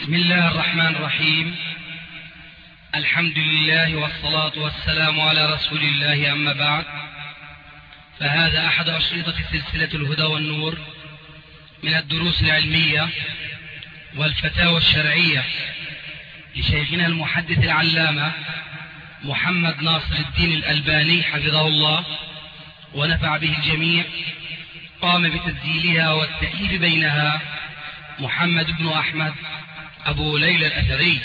بسم الله الرحمن الرحيم. الحمد لله والصلاة والسلام على رسول الله، أما بعد، فهذا أحد أشرطة سلسلة الهدى والنور من الدروس العلمية والفتاوى الشرعية لشيخنا المحدث العلامة محمد ناصر الدين الألباني حفظه الله ونفع به الجميع. قام بتسجيلها والتأليف بينها محمد بن أحمد أبو ليلى الأثري.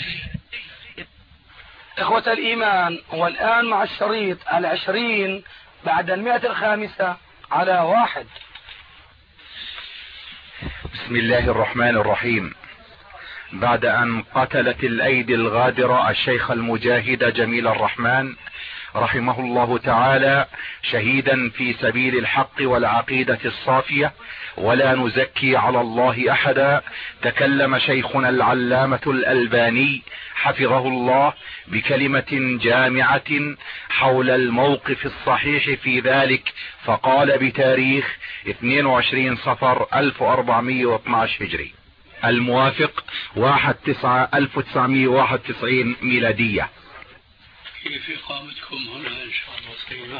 إخوة الإيمان، والآن مع الشريط 20 بعد 105 على 1. بسم الله الرحمن الرحيم. بعد أن قتلت الأيدي الغادرة الشيخ المجاهد جميل الرحمن رحمه الله تعالى شهيدا في سبيل الحق والعقيدة الصافية، ولا نزكي على الله أحدا، تكلم شيخنا العلامة الألباني حفظه الله بكلمة جامعة حول الموقف الصحيح في ذلك، فقال بتاريخ 22 صفر 1412 هجري الموافق 1/9/1991 ميلادية. كيف إقامتكم هنا إن شاء الله طيبة؟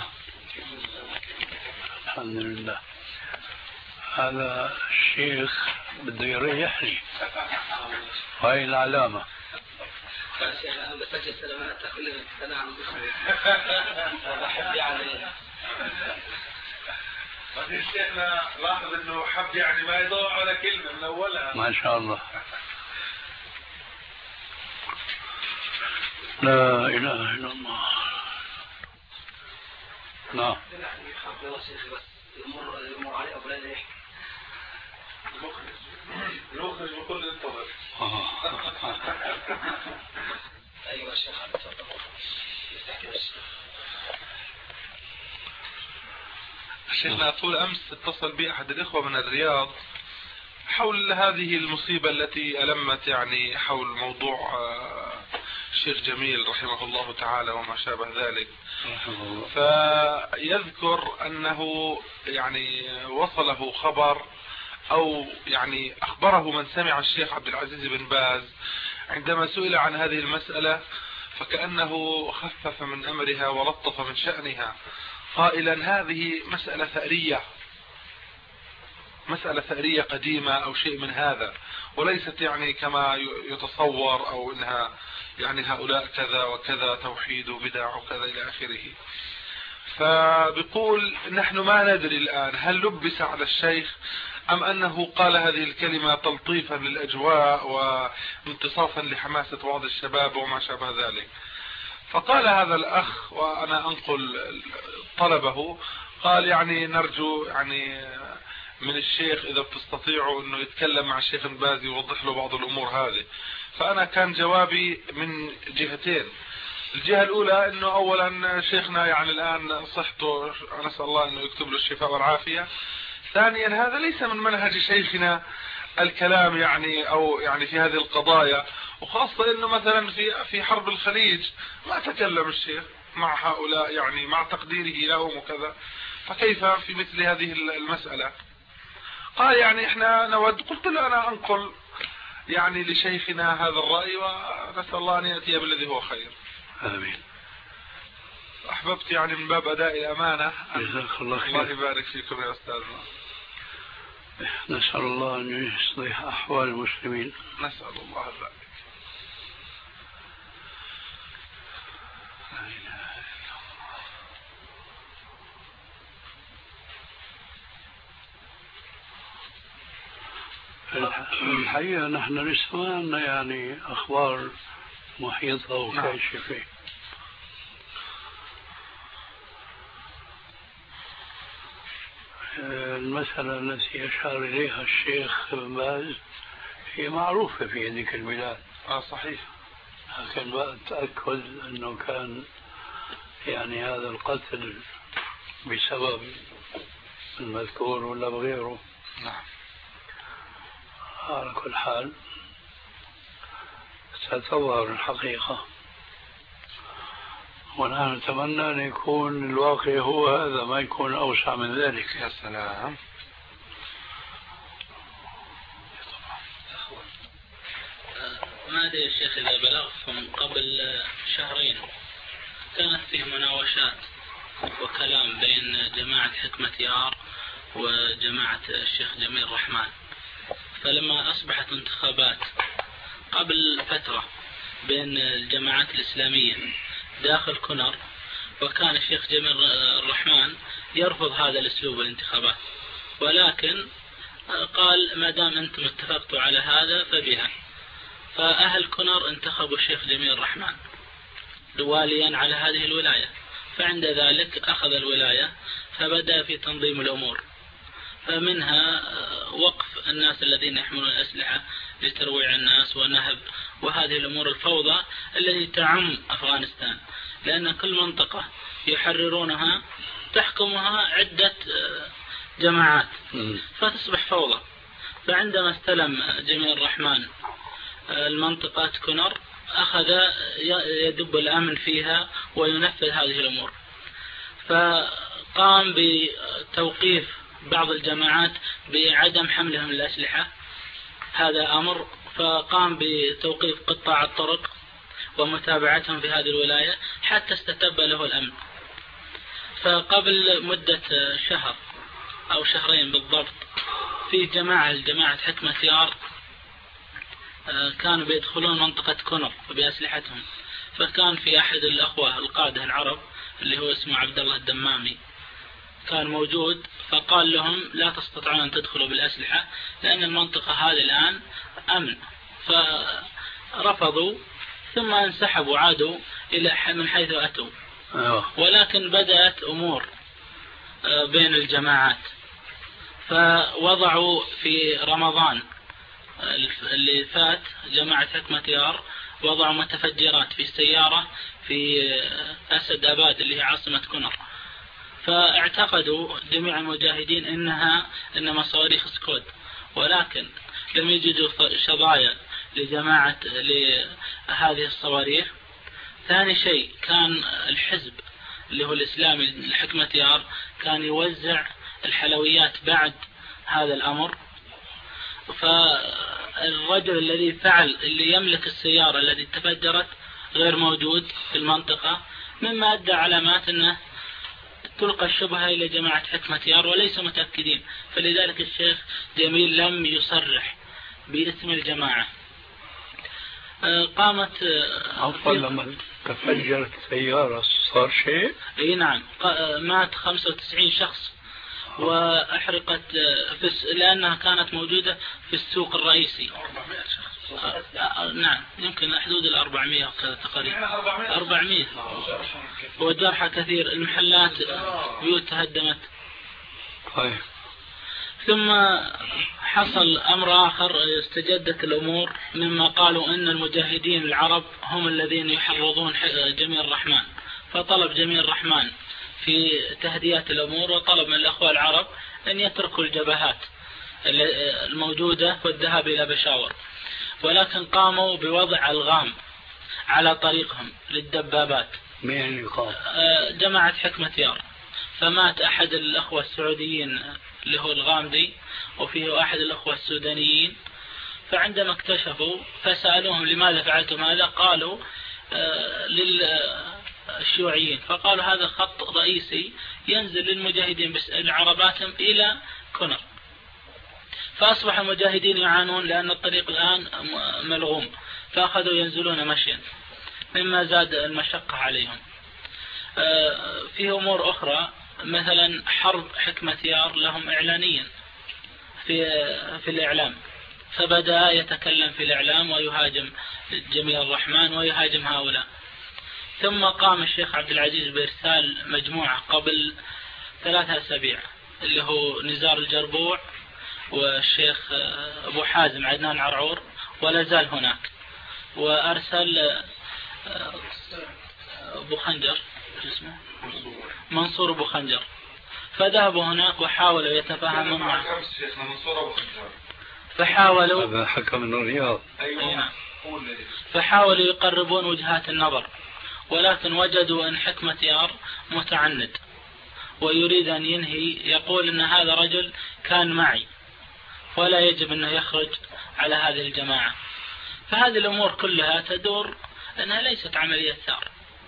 الحمد لله. هذا الشيخ بده يريحني، هاي العلامة. شيخنا لاحظ انه حب يعني ما يضوع على كلمة من اولها. ما شاء الله. لا اله الا الله. نعم. المخرج بكل انتظر. ايوه شيخ، شيخنا طول امس اتصل بي احد الاخوة من الرياض حول هذه المصيبة التي ألمت يعني حول موضوع الشيخ جميل رحمه الله تعالى وما شابه ذلك. فيذكر أنه يعني وصله خبر أو يعني أخبره من سمع الشيخ عبد العزيز بن باز عندما سئل عن هذه المسألة، فكأنه خفف من أمرها ولطف من شأنها، قائلا هذه مسألة ثأرية قديمة أو شيء من هذا، وليست يعني كما يتصور أو إنها يعني هؤلاء كذا وكذا توحيد وبدع وكذا إلى آخره. فبيقول نحن ما ندري الآن هل لبس على الشيخ أم أنه قال هذه الكلمة تلطيفا للأجواء وانتصافا لحماسة بعض الشباب وما شابه ذلك. فقال هذا الأخ وأنا أنقل طلبه، قال يعني نرجو يعني من الشيخ إذا بتستطيعوا أنه يتكلم مع الشيخ البازي ويوضح له بعض الأمور هذه. فأنا كان جوابي من جهتين. الجهة الأولى أنه أولا شيخنا يعني الآن صحته نسأل الله أنه يكتب له الشفاء والعافية. ثانيا هذا ليس من منهج شيخنا الكلام يعني أو يعني في هذه القضايا، وخاصة أنه مثلا في حرب الخليج ما تكلم الشيخ مع هؤلاء يعني مع تقديره لهم وكذا، فكيف في مثل هذه المسألة؟ قال يعني احنا نود. قلت له انا انقل يعني لشيخنا هذا الرأي ونسأل الله ان يأتي بالذي هو خير. امين. احببت يعني من باب اداء الامانة. جزاك الله خير. الله يبارك فيكم يا استاذنا. نسأل الله ان يصلح احوال المسلمين. نسأل الله ذلك. الحقيقة نحن لسه ما عندنا يعني أخبار محيطة وكاشفة. المسألة التي أشار إليها الشيخ بن باز هي معروفة في هذيك البلاد. صحيح. لكن بقى أتأكد أنه كان يعني هذا القتل بسبب المذكور ولا بغيره. نعم. على كل حال ستظهر الحقيقة، ونحن نتمنى أن يكون الواقع هو هذا، ما يكون أوسع من ذلك. يا سلام. ما أدري يا شيخ إذا بلغكم قبل شهرين كانت فيه مناوشات وكلام بين جماعة حكمة يار وجماعة الشيخ جميل الرحمن. فلما أصبحت انتخابات قبل فترة بين الجماعات الإسلامية داخل كنر، وكان الشيخ جميل الرحمن يرفض هذا الأسلوب الانتخابات، ولكن قال ما دام أنتم اتفقتوا على هذا فبها. فأهل كنر انتخبوا الشيخ جميل الرحمن واليا على هذه الولاية، فعند ذلك أخذ الولاية فبدأ في تنظيم الأمور، فمنها وقف الناس الذين يحملون الأسلحة لترويع الناس ونهب وهذه الأمور الفوضى التي تعم أفغانستان، لأن كل منطقة يحررونها تحكمها عدة جماعات فتصبح فوضى. فعندما استلم جميل الرحمن المنطقة كنر أخذ يدب الأمن فيها وينفذ هذه الأمور، فقام بتوقيف بعض الجماعات بعدم حملهم الأسلحة، هذا أمر، فقام بتوقيف قطاع الطرق ومتابعتهم في هذه الولاية حتى استتب له الأمن. فقبل مدة شهر أو شهرين بالضبط في جماعة حكمة يار كانوا بيدخلون منطقة كنر بأسلحتهم، فكان في أحد الأخوة القادة العرب اللي هو اسمه عبد الله الدمامي كان موجود، فقال لهم لا تستطيعون أن تدخلوا بالأسلحة لأن المنطقة هذه الآن أمن، فرفضوا ثم انسحبوا عادوا إلى من حيث أتوا. ولكن بدأت أمور بين الجماعات، فوضعوا في رمضان اللي فات جماعة حكمة يار وضعوا متفجرات في السيارة في أسد أباد اللي هي عاصمة كنر، فاعتقدوا جميع المجاهدين إنما صواريخ سكود، ولكن لم يجدوا شظايا لجماعة لهذه الصواريخ. ثاني شيء كان الحزب اللي هو الإسلامي الحكمة يار كان يوزع الحلويات بعد هذا الأمر، فالرجل الذي فعل اللي يملك السيارة التي تفجرت غير موجود في المنطقة، مما أدى علامات أنه تلقى الشبهة إلى جماعة حكمة يار وليس متأكدين، فلذلك الشيخ جميل لم يصرح باسم الجماعة. قامت لما تفجرت سيارة صار شيء؟ اي نعم، مات 95 شخص وأحرقت لأنها كانت موجودة في السوق الرئيسي. 400 شخص. نعم يمكن حدود 400 كذا تقريبا 400 وجرحى كثير، المحلات بيوت تهدمت. طيب. ثم حصل أمر آخر، استجدت الأمور مما قالوا أن المجاهدين العرب هم الذين يحرضون جميل الرحمن، فطلب جميل الرحمن في تهدئة الأمور وطلب من الأخوة العرب أن يتركوا الجبهات الموجودة والذهاب إلى بشاور، ولكن قاموا بوضع ألغام على طريقهم للدبابات. مين قام؟ جماعة حكمة يار. فمات أحد الأخوة السعوديين اللي هو الغامدي، وفيه أحد الأخوة السودانيين، فعندما اكتشفوا فسألوهم لماذا فعلتم هذا، قالوا للشيوعيين، فقالوا هذا خط رئيسي ينزل للمجاهدين العرباتهم إلى كنر، فأصبح المجاهدين يعانون لأن الطريق الآن ملغوم، فأخذوا ينزلون مشيا مما زاد المشقة عليهم. في أمور أخرى مثلا حرب حكمة يار لهم إعلانيا في الإعلام، فبدأ يتكلم في الإعلام ويهاجم جميل الرحمن ويهاجم هؤلاء. ثم قام الشيخ عبد العزيز بإرسال مجموعة قبل 3 أسابيع اللي هو نزار الجربوع والشيخ أبو حازم عدنان عرعور ولا زال هناك، وأرسل أبو خنجر اسمه منصور أبو خنجر، فذهبوا هناك وحاولوا يتفاهموا معه. فحاولوا حكم من الرياض. فحاولوا يقربون وجهات النظر، ولكن وجدوا أن حكمة يار متعند ويريد أن ينهي، يقول أن هذا رجل كان معي ولا يجب أنه يخرج على هذه الجماعة. فهذه الأمور كلها تدور أنها ليست عملية ثار.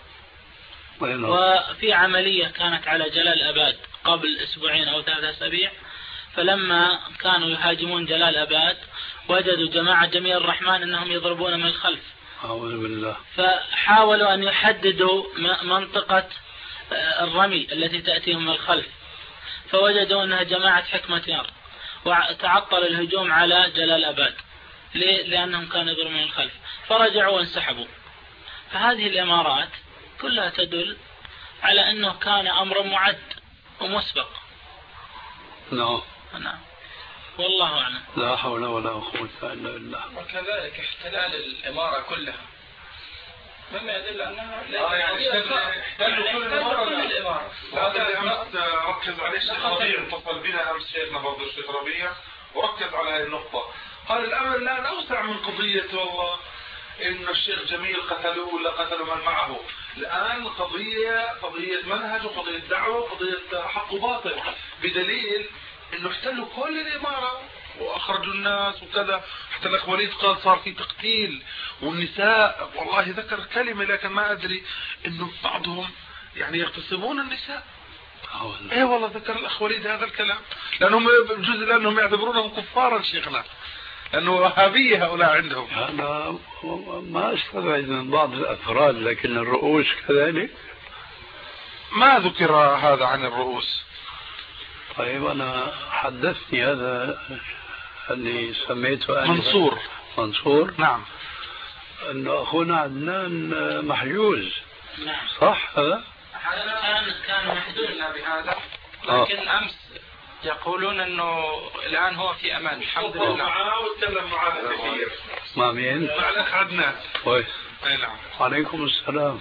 وفي عملية كانت على جلال أباد قبل 2 أو 3 أسابيع، فلما كانوا يهاجمون جلال أباد وجدوا جماعة جميل الرحمن أنهم يضربون من الخلف، أعوذ بالله. فحاولوا أن يحددوا منطقة الرمي التي تأتيهم من الخلف، فوجدوا أنها جماعة حكمة يار، وتعطل الهجوم على جلال أباد. ليه؟ لأنهم كانوا يضربون من الخلف، فرجعوا وانسحبوا. فهذه الإمارات كلها تدل على أنه كان أمر معد ومسبق. نعم. نعم والله أعلم. لا حول ولا قوة إلا بالله. وكذلك احتلال الإمارة كلها مما يدل أنها احتلوا كل الإمارة. هذا اللي أمس ركز عليه الشيخ ربيع، اتصل بنا أمس شيخنا برضه الشيخ ربيع وركز على هذه النقطة. قال الأمر الآن أوسع من قضية والله إن الشيخ جميل قتلوه ولا قتلوا من معه. الآن قضية منهج وقضية دعوة وقضية حق وباطل، بدليل إنه احتلوا كل الإمارة وأخرجوا الناس وكذا. حتى الأخ وليد قال صار في تقتيل والنساء، والله ذكر كلمة لكن ما أدري إنه بعضهم يعني يغتصبون النساء. ايه والله ذكر الأخ وليد هذا الكلام، لأنهم بجزء لأنهم يعتبرونهم كفارا شيخنا، لأنه وهابية هؤلاء عندهم. أنا ما استبعد من بعض الأفراد، لكن الرؤوس كذلك ما ذكر هذا عن الرؤوس. طيب أنا حدثني هذا اللي سميته منصور. نعم. أن أخونا عدنان محجوز. نعم. صح هذا؟ كان محدودنا بهذا، لكن أمس يقولون أنه الآن هو في أمان الحمد لله. معاه واتكلم معاه كثير. مع مين؟ مع الأخ عدنان. كويس. أي نعم. وعليكم السلام.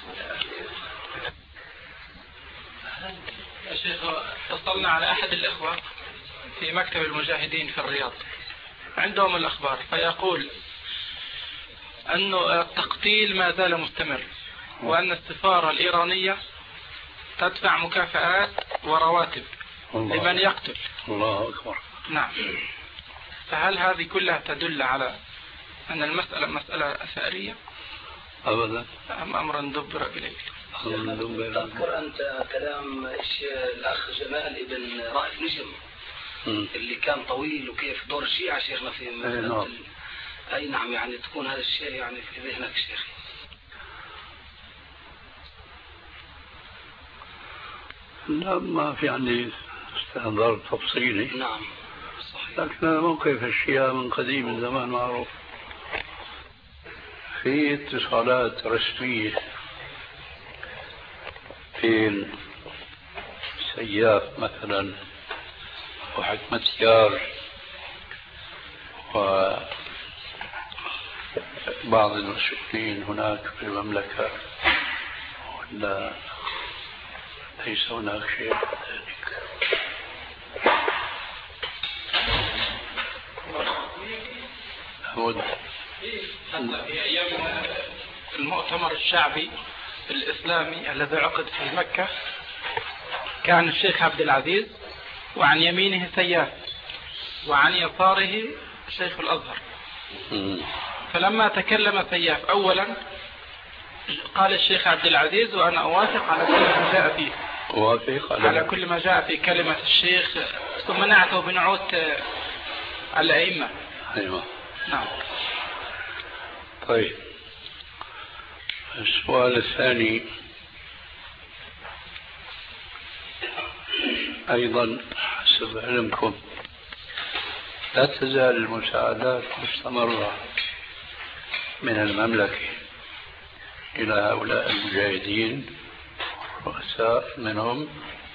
يا شيخ اتصلنا على أحد الإخوة في مكتب المجاهدين في الرياض، عندهم الأخبار، فيقول أنه التقتيل ما زال مستمر، وأن السفارة الإيرانية تدفع مكافآت ورواتب لمن يقتل. الله أكبر. نعم. فهل هذه كلها تدل على أن المسألة مسألة ثأرية؟ أبدا. أم أمرا دبر إليك؟ تذكر أنت كلام الأخ جمال ابن رائف نجم اللي كان طويل وكيف دور الشيعة شيخنا في نعم. أي نعم، يعني تكون هذا الشيء يعني في ذهنك شيخ. لا ما في عندي استحضار تفصيلي. نعم صحيح. لكن موقف الشيعة من قديم الزمان معروف. في اتصالات رسمية في سياف مثلا وحكمة يار وبعض المسؤولين هناك في المملكة، ولا ليس هناك شيء ذلك؟ في أيام المؤتمر الشعبي الإسلامي الذي عقد في مكة كان الشيخ عبد العزيز وعن يمينه سياف وعن يساره شيخ الأزهر. فلما تكلم سياف أولا قال الشيخ عبد العزيز وأنا أوافق على كل ما جاء فيه، على كل ما جاء في كلمة الشيخ، ثم نعته بنعوت الأئمة. أيوة. نعم. طيب السؤال الثاني أيضا حسب علمكم لا تزال المساعدات مستمرة من المملكة إلى هؤلاء المجاهدين، رؤساء منهم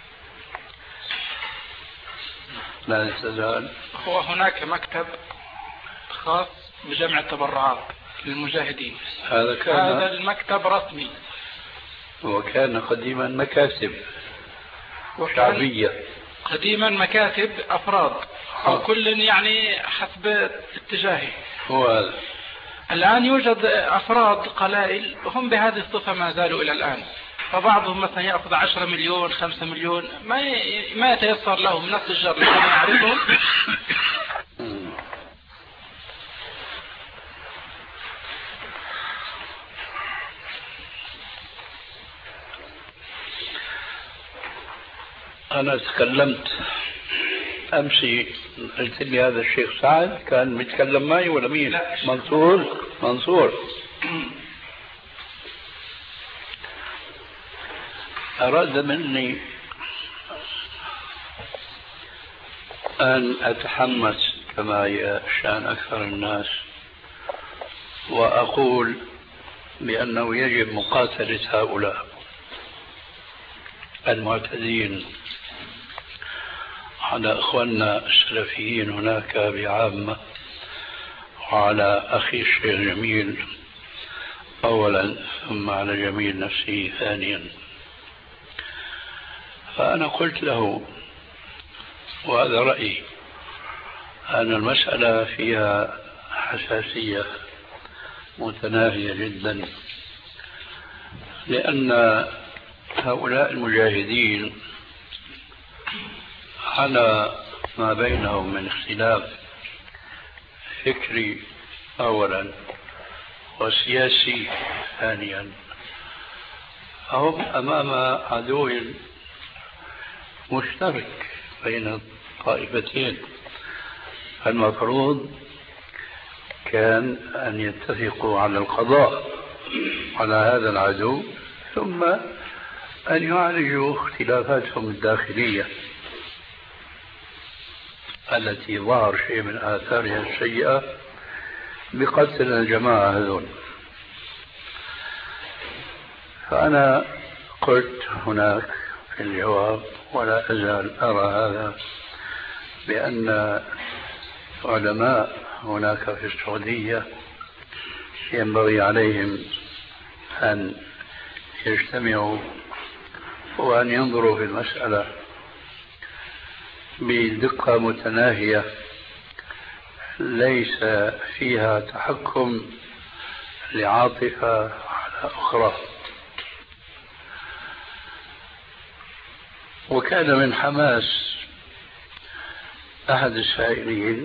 لا تزال. هو هناك مكتب خاص بجمع التبرعات للمجاهدين، هذا المكتب رسمي، وكان قديما مكاتب شعبية، قديما مكاتب أفراد أو كل يعني حسب اتجاهه. هو هذا. الآن يوجد أفراد قلائل هم بهذه الصفة ما زالوا إلى الآن، فبعضهم مثلا يأخذ 10 مليون 5 مليون ما يتيسر له من التجار الذين يعرفهم. أنا تكلمت أمس، قلت لي هذا الشيخ سعد كان متكلم معي ولا مين؟ منصور. أراد مني أن أتحمس كما يشأن أكثر الناس وأقول بأنه يجب مقاتلة هؤلاء المعتدين على إخواننا السلفيين هناك بعامة، وعلى أخي الشيخ جميل أولا، ثم على جميل نفسه ثانيا. فأنا قلت له، وهذا رأيي، أن المسألة فيها حساسية متناهية جدا، لأن هؤلاء المجاهدين على ما بينهم من اختلاف فكري أولا وسياسي ثانيا، هم أمام عدو مشترك بين الطائفتين. المفروض كان أن يتفقوا على القضاء على هذا العدو، ثم أن يعالجوا اختلافاتهم الداخلية التي ظهر شيء من آثارها السيئة بقتل الجماعة هذول. فأنا قلت هناك في الجواب، ولا أزال أرى هذا، بأن علماء هناك في السعودية ينبغي عليهم أن يجتمعوا وأن ينظروا في المسألة بدقة متناهية ليس فيها تحكم لعاطفة على أخرى. وكان من حماس أحد السائلين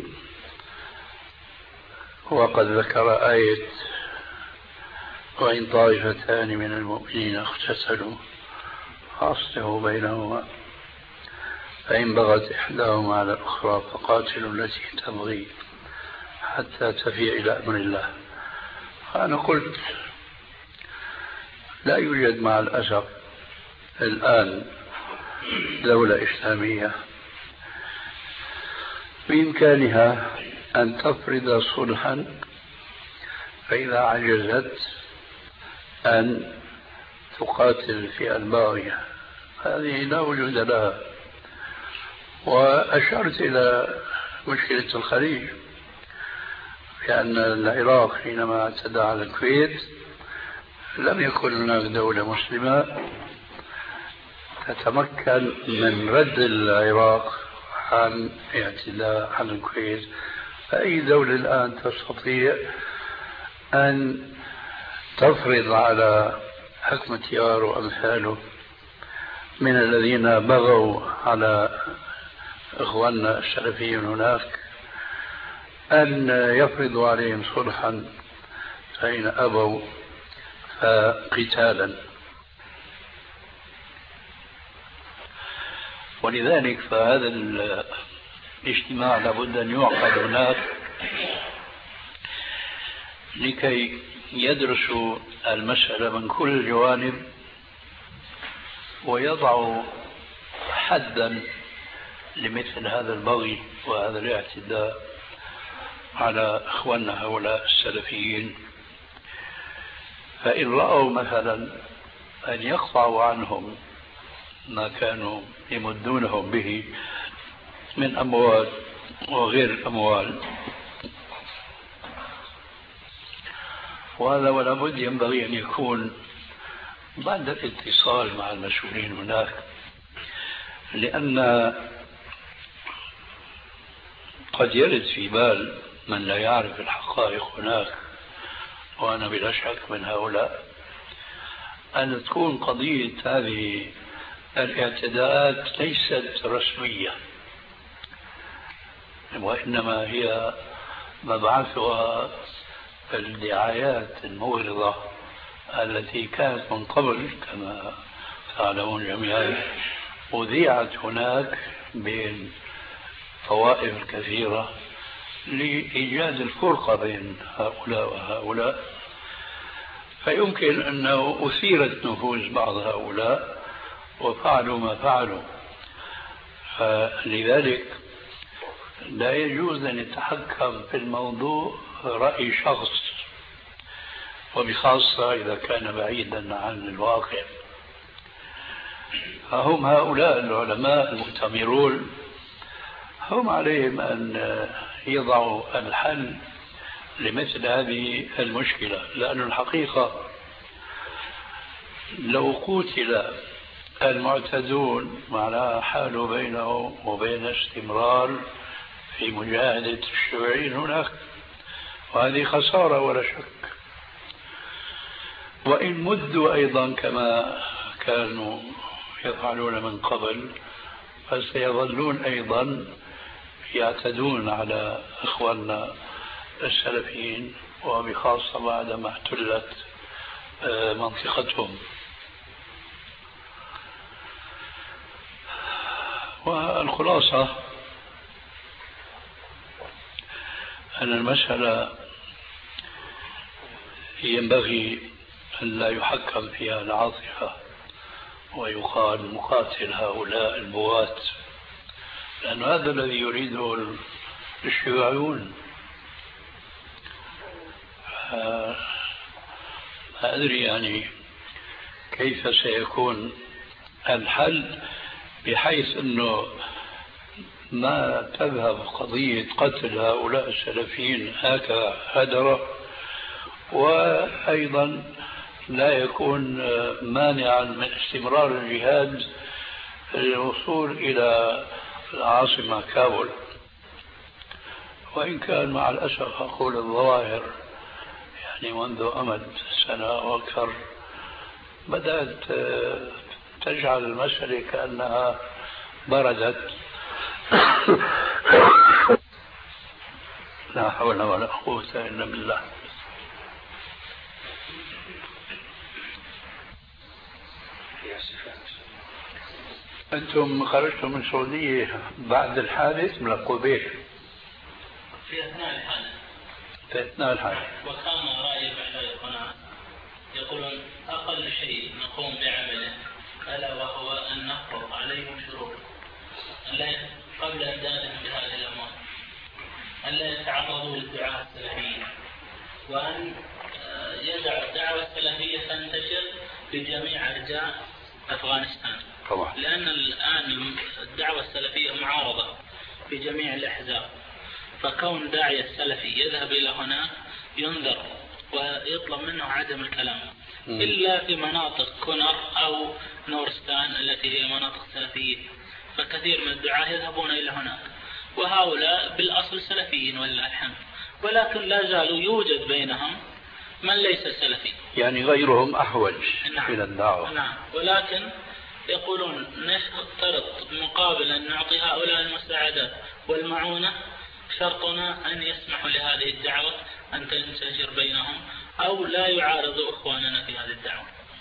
وقد ذكر آية وإن طائفتان من المؤمنين اقتتلوا فأصلحوا بينهما فإن بغت إحداهما على الأخرى فقاتلوا التي تبغي حتى تفيء إلى أمر الله. فأنا قلت لا يوجد مع الأسف الآن دولة إسلامية بإمكانها أن تفرض صلحا، فإذا عجزت أن تقاتل الفئة الباغية هذه لا وجود لها. وأشرت إلى مشكلة الخليج، لأن العراق حينما اعتدى على الكويت لم يكن هناك دولة مسلمة تتمكن من رد العراق عن اعتداء على الكويت. فأي دولة الآن تستطيع أن تفرض على حكم تيار وأمثاله من الذين بغوا على إخواننا السلفيين هناك أن يفرضوا عليهم صلحا، فإن أبوا فقتالا. ولذلك فهذا الاجتماع لابد أن يعقد هناك لكي يدرسوا المسألة من كل الجوانب ويضعوا حدا لمثل هذا البغي وهذا الاعتداء على إخواننا هؤلاء السلفيين. فإن رأوا مثلا أن يقطعوا عنهم ما كانوا يمدونهم به من أموال وغير الأموال، وهذا ولا بد ينبغي أن يكون بعد الاتصال مع المسؤولين هناك، لأن قد يرد في بال من لا يعرف الحقائق هناك، وأنا بلا شك من هؤلاء، أن تكون قضية هذه الاعتداءات ليست رسمية، وإنما هي مبعثها الدعايات المغرضة التي كانت من قبل كما تعلمون جميعا أذيعت هناك بين طوائف كثيرة لإيجاد الفرقة بين هؤلاء وهؤلاء، فيمكن أنه أثيرت نفوس بعض هؤلاء وفعلوا ما فعلوا. لذلك لا يجوز أن يتحكم في الموضوع رأي شخص، وبخاصة إذا كان بعيدا عن الواقع. فهم هؤلاء العلماء المؤتمرون هم عليهم أن يضعوا الحل لمثل هذه المشكلة، لأن الحقيقة لو قتل المعتدون معناها حال بينه وبين استمرار في مجاهدة الشيوعيين هناك، وهذه خسارة ولا شك. وإن مدوا أيضا كما كانوا يفعلون من قبل فسيظلون أيضا يعتدون على إخواننا السلفيين، وبخاصة بعدما احتلت منطقتهم. والخلاصة أن المسألة ينبغي أن لا يحكم فيها العاطفة ويقال مقاتل هؤلاء البغاة، لأن هذا الذي يريده الشيوعيون. ما أدري يعني كيف سيكون الحل بحيث أنه ما تذهب قضية قتل هؤلاء السلفيين هكذا هدرة، وأيضا لا يكون مانعا من استمرار الجهاد للوصول إلى العاصمة كابول. وإن كان مع الأسف أقول الظواهر يعني منذ أمد سنة وأكثر بدأت تجعل المسألة كأنها بردت. لا حول ولا قوة إلا بالله. أنتم خرجتم من السعودية بعد الحادث من قبيل؟ في أثناء الحادث. في أثناء الحادث. وكان رأي بعض القناة يقولون أقل شيء نقوم بعمله ألا وهو أن نفرض عليهم شروط قبل إمدادهم بهذه الأموال، أن لا يتعرضوا للدعاة السلفيين، وأن يدع الدعوة السلفية تنتشر في جميع أرجاء أفغانستان طبعا. لأن الآن الدعوة السلفية معارضة في جميع الأحزاب، فكون داعية السلفي يذهب إلى هناك ينذر ويطلب منه عدم الكلام إلا في مناطق كونر أو نورستان التي هي مناطق سلفية، فكثير من الدعاة يذهبون إلى هناك، وهؤلاء بالأصل سلفيين ولله الحمد، ولكن لا زالوا يوجد بينهم من ليس سلفي، يعني غيرهم أحوج إلى الدعوة. نعم، ولكن يقولون نشترط مقابل أن نعطي هؤلاء المساعدات والمعونة شرطنا أن يسمحوا لهذه الدعوة أن تنتشر بينهم أو لا يعارضوا إخواننا في هذه الدعوة.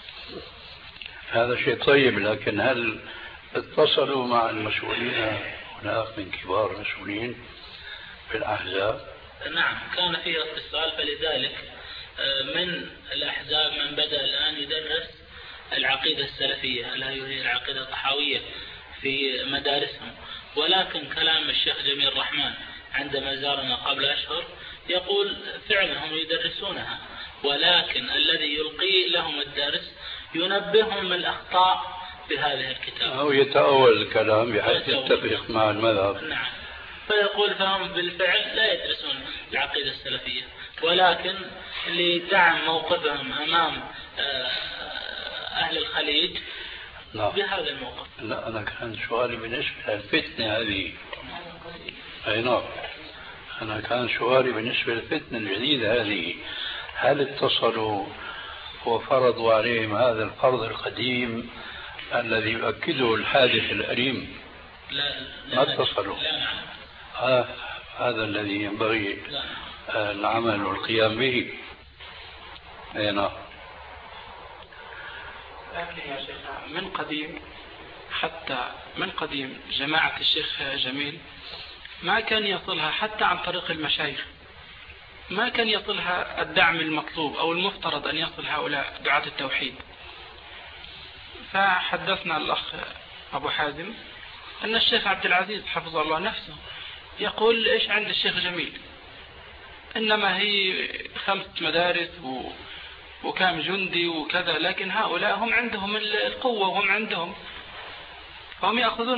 هذا شيء طيب، لكن هل اتصلوا مع المسؤولين هناك من كبار المسؤولين في الأحزاب؟ نعم، كان فيه اتصال، فلذلك من الأحزاب من بدأ الآن يدرس العقيدة السلفية التي هي العقيدة الطحاوية في مدارسهم، ولكن كلام الشيخ جميل الرحمن عندما زارنا قبل أشهر يقول فعلا هم يدرسونها، ولكن الذي يلقي لهم الدرس ينبههم الأخطاء بهذه الكتاب أو يتأول الكلام بحيث يتفق مع المذهب. نعم، فيقول فهم بالفعل لا يدرسون العقيدة السلفية، ولكن لدعم موقفهم أمام أهل الخليج بهذا الموقف. لا، أنا كان سؤالي بالنسبة للفتنة هذه. أي نعم، أنا كان سؤالي بالنسبة للفتنة الجديدة هذه، هل اتصلوا وفرضوا عليهم هذا الفرض القديم الذي يؤكده الحادث الأليم؟ لا، ما اتصلوا. لا نعم. هذا الذي ينبغي العمل والقيام به. أي نعم. لكن يا شيخ من قديم حتى من قديم جماعة الشيخ جميل ما كان يصلها حتى عن طريق المشايخ، ما كان يصلها الدعم المطلوب أو المفترض أن يصل هؤلاء دعاة التوحيد. فحدثنا الأخ أبو حازم أن الشيخ عبد العزيز حفظه الله نفسه يقول إيش عند الشيخ جميل، إنما هي 5 مدارس وكام جندي وكذا، لكن هؤلاء هم عندهم القوة وهم عندهم، فهم يأخذون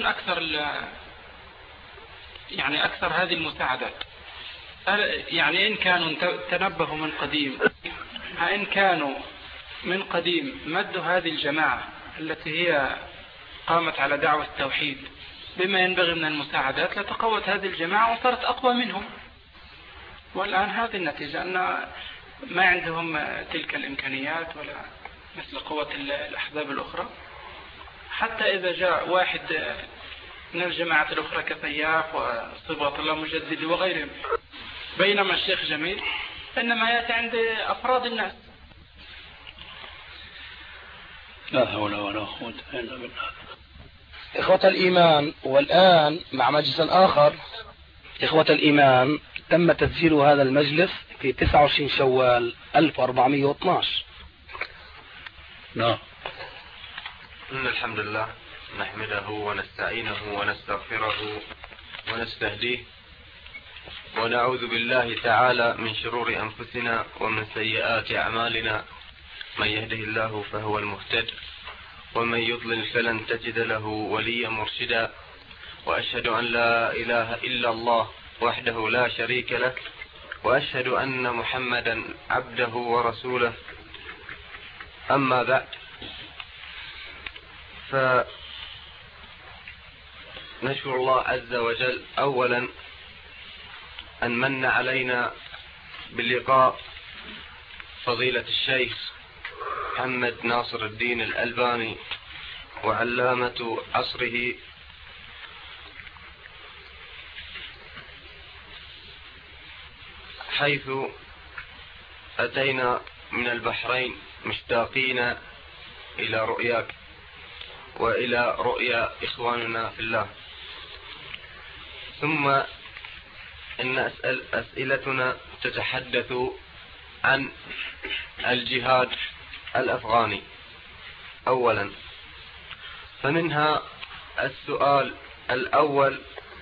أكثر هذه المساعدات. يعني إن كانوا تنبهوا من قديم، إن كانوا من قديم مدوا هذه الجماعة التي هي قامت على دعوة التوحيد بما ينبغي من المساعدات لتقوت هذه الجماعة وصارت أقوى منهم. والآن هذه النتيجة أن ما عندهم تلك الإمكانيات ولا مثل قوة الأحزاب الأخرى. حتى إذا جاء واحد من الجماعات الأخرى كسياف وصبغة الله مجدد وغيرهم، بينما الشيخ جميل إنما يأتي عند أفراد الناس. لا حول ولا قوة إلا بالله. إخوة الإيمان، والآن مع مجلس آخر. إخوة الإيمان، تم تسجيل هذا المجلس في 29 شوال 1412. نعم. إن الحمد لله نحمده ونستعينه ونستغفره ونستهديه ونعوذ بالله تعالى من شرور أنفسنا ومن سيئات أعمالنا، من يهده الله فهو المهتد ومن يضلل فلن تجد له وليا مرشدا، وأشهد أن لا إله إلا الله وحده لا شريك له، وأشهد أن محمدا عبده ورسوله. أما بعد، فنشكر الله عز وجل أولا أن من علينا بلقاء فضيلة الشيخ محمد ناصر الدين الألباني وعلامة عصره، حيث أتينا من البحرين مشتاقين إلى رؤياك وإلى رؤيا إخواننا في الله. ثم إن أسئلتنا تتحدث عن الجهاد الأفغاني أولا، فمنها السؤال الأول: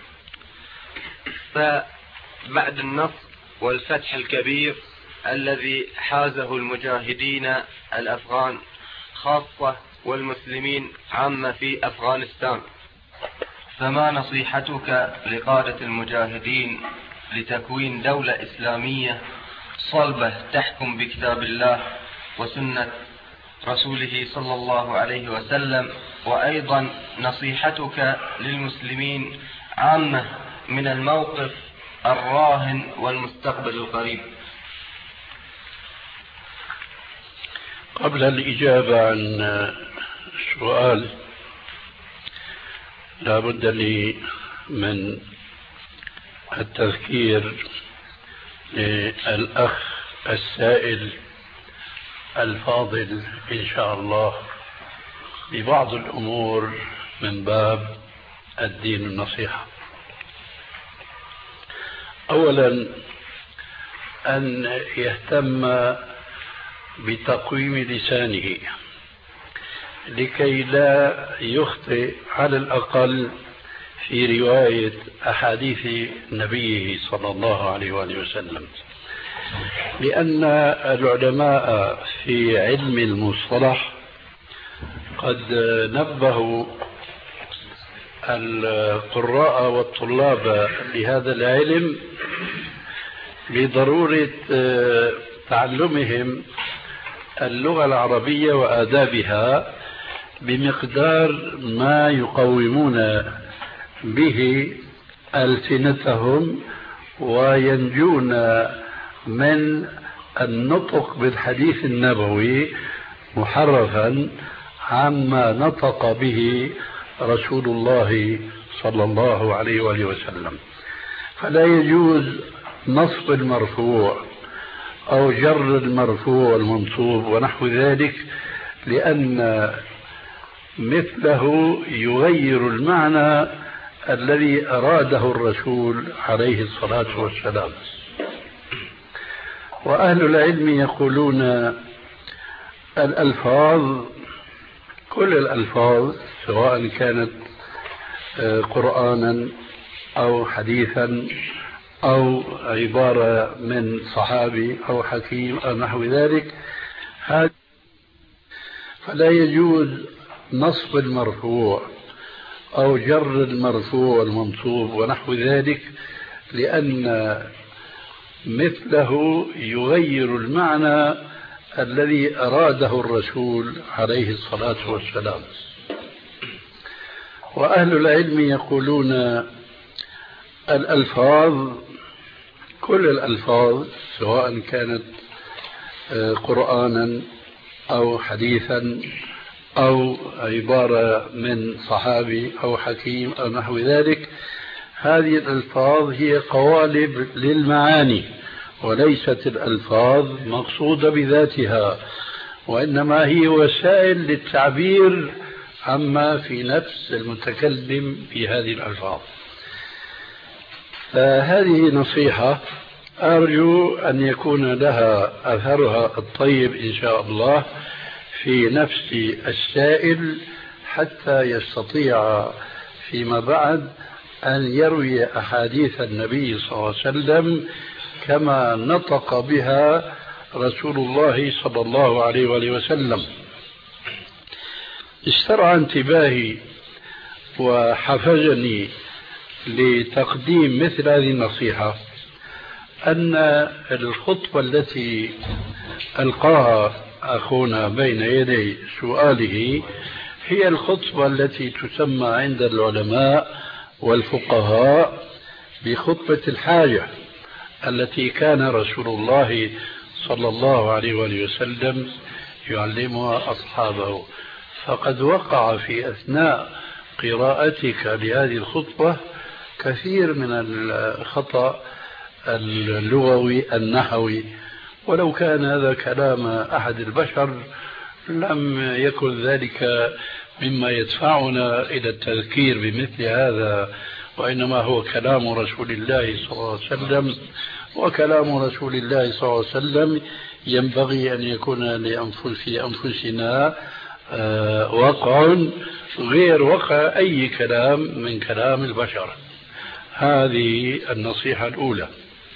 فبعد النصر والفتح الكبير الذي حازه المجاهدين الأفغان خاصة والمسلمين عامة في أفغانستان، فما نصيحتك لقادة المجاهدين لتكوين دولة إسلامية صلبة تحكم بكتاب الله وسنة رسوله صلى الله عليه وسلم؟ وأيضا نصيحتك للمسلمين عامة من الموقف الراهن والمستقبل القريب. قبل الإجابة عن السؤال لا بد لي من التذكير للأخ السائل الفاضل إن شاء الله ببعض الأمور من باب الدين النصيحة. أولا أن يهتم بتقويم لسانه لكي لا يخطئ على الأقل في رواية أحاديث نبيه صلى الله عليه وآله وسلم، لأن العلماء في علم المصطلح قد نبهوا القراء والطلاب لهذا العلم بضرورة تعلمهم اللغة العربية وآدابها بمقدار ما يقومون به ألسنتهم وينجون من النطق بالحديث النبوي محرفا عما نطق به رسول الله صلى الله عليه وآله وسلم. فلا يجوز نصب المرفوع أو جر المرفوع والمنصوب ونحو ذلك، لأن مثله يغير المعنى الذي أراده الرسول عليه الصلاة والسلام. وأهل العلم يقولون الألفاظ، كل الألفاظ سواء كانت قرآنا أو حديثا أو عبارة من صحابي أو حكيم أو نحو ذلك، فلا يجوز نصب المرفوع أو جر المرفوع والمنصوب ونحو ذلك، لأن مثله يغير المعنى الذي أراده الرسول عليه الصلاة والسلام. وأهل العلم يقولون الألفاظ، كل الألفاظ سواء كانت قرآنا أو حديثا أو عبارة من صحابي أو حكيم أو نحو ذلك، هذه الألفاظ هي قوالب للمعاني، وليست الألفاظ مقصودة بذاتها، وإنما هي وسائل للتعبير عما في نفس المتكلم في هذه الألفاظ. فهذه نصيحة أرجو أن يكون لها أثرها الطيب إن شاء الله في نفس السائل، حتى يستطيع فيما بعد أن يروي أحاديث النبي صلى الله عليه وسلم كما نطق بها رسول الله صلى الله عليه وآله وسلم. استرعى انتباهي وحفزني لتقديم مثل هذه النصيحة أن الخطبة التي ألقاها أخونا بين يدي سؤاله هي الخطبة التي تسمى عند العلماء والفقهاء بخطبة الحاجة، التي كان رسول الله صلى الله عليه وآله وسلم يعلمها أصحابه. فقد وقع في أثناء قراءتك لهذه الخطبة كثير من الخطأ اللغوي النحوي، ولو كان هذا كلام أحد البشر لم يكن ذلك مما يدفعنا إلى التذكير بمثل هذا، وإنما هو كلام رسول الله صلى الله عليه وسلم، وكلام رسول الله صلى الله عليه وسلم ينبغي أن يكون لأنفسنا وقع غير وقع أي كلام من كلام البشر. هذه النصيحة الأولى.